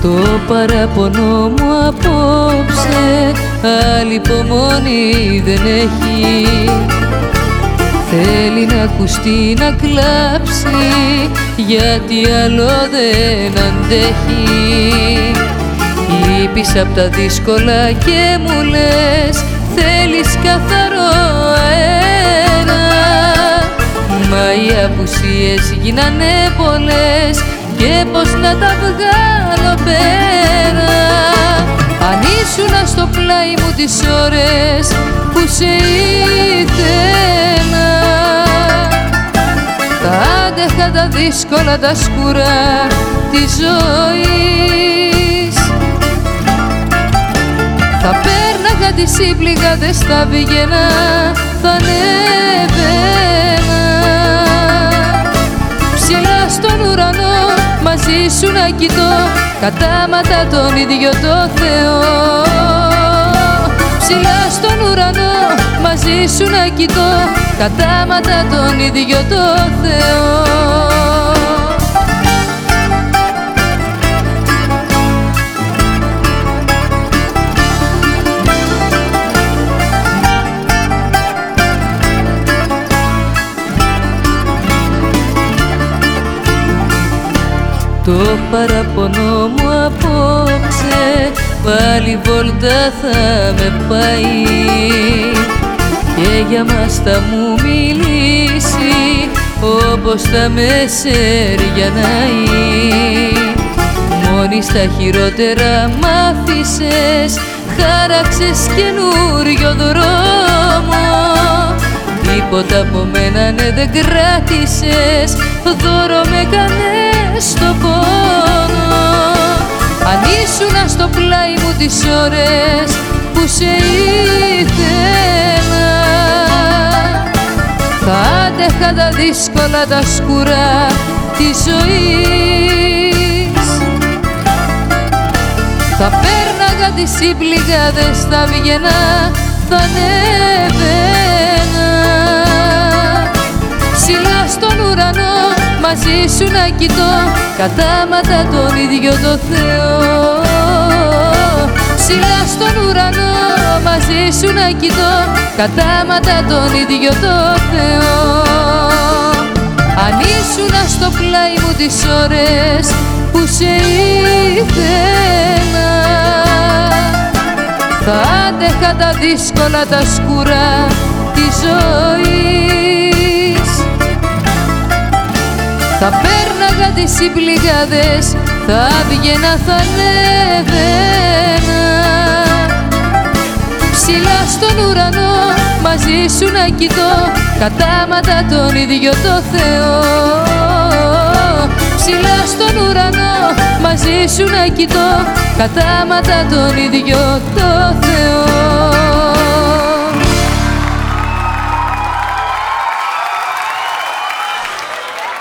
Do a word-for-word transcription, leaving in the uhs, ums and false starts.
Το παραπονό μου απόψε άλλη υπομονή δεν έχει. Θέλει να ακουστεί, να κλάψει, γιατί άλλο δεν αντέχει. Λείπεις απ' τα δύσκολα και μου λες θέλεις καθαρό αέρα. Μα οι απουσίες γίνανε πολλές και πως να τα βγάλω πέρα. Αν ήσουνα στο πλάι μου τις ώρες που σε ήθελα, θα άντεχα τα δύσκολα τα σκούρα της ζωής. Θα πέρναγα τις συμπληγάδες, θα βγαίνα, θα ανέβαινα ψηλά στον ουρανό, μαζί σου να κοιτώ κατάματα τον ίδιο το Θεό. Ψηλά στον ουρανό, μαζί σου να κοιτώ κατάματα τον ίδιο το Θεό. Το παραπονό μου απόψε πάλι βόλτα θα με πάει και για μας θα μου μιλήσει όπως θα με σεριανάει. Μόνη στα χειρότερα μ' άφησες, χάραξες καινούριο δρόμο. Τίποτα από μένα ναι δεν κράτησες, δώρο με κάνες στο πόνο. Αν ήσουνα στο πλάι μου τις ώρες που σε ήθελα, θα άντεχα τα δύσκολα τα σκούρα της ζωής. Θα πέρναγα τις συμπληγάδες, θα βγαίνα, θα ανέβαινα ψηλά στον ουρανό, μαζί σου να κοιτώ κατάματα τον ίδιο το Θεό. Ψηλά στον ουρανό, μαζί σου να κοιτώ κατάματα τον ίδιο το Θεό. Αν ήσουνα στο πλάι μου τις ώρες που σε ήθελα, θα άντεχα τα δύσκολα τα σκούρα της ζωής. Θα πέρναγα τις συμπληγάδες, θα βγαίνα, θα ανέβαινα ψηλά στον ουρανό, μαζί σου να κοιτώ κατάματα τον ίδιο το Θεό. Ψηλά στον ουρανό, μαζί σου να κοιτώ κατάματα τον ίδιο το Θεό.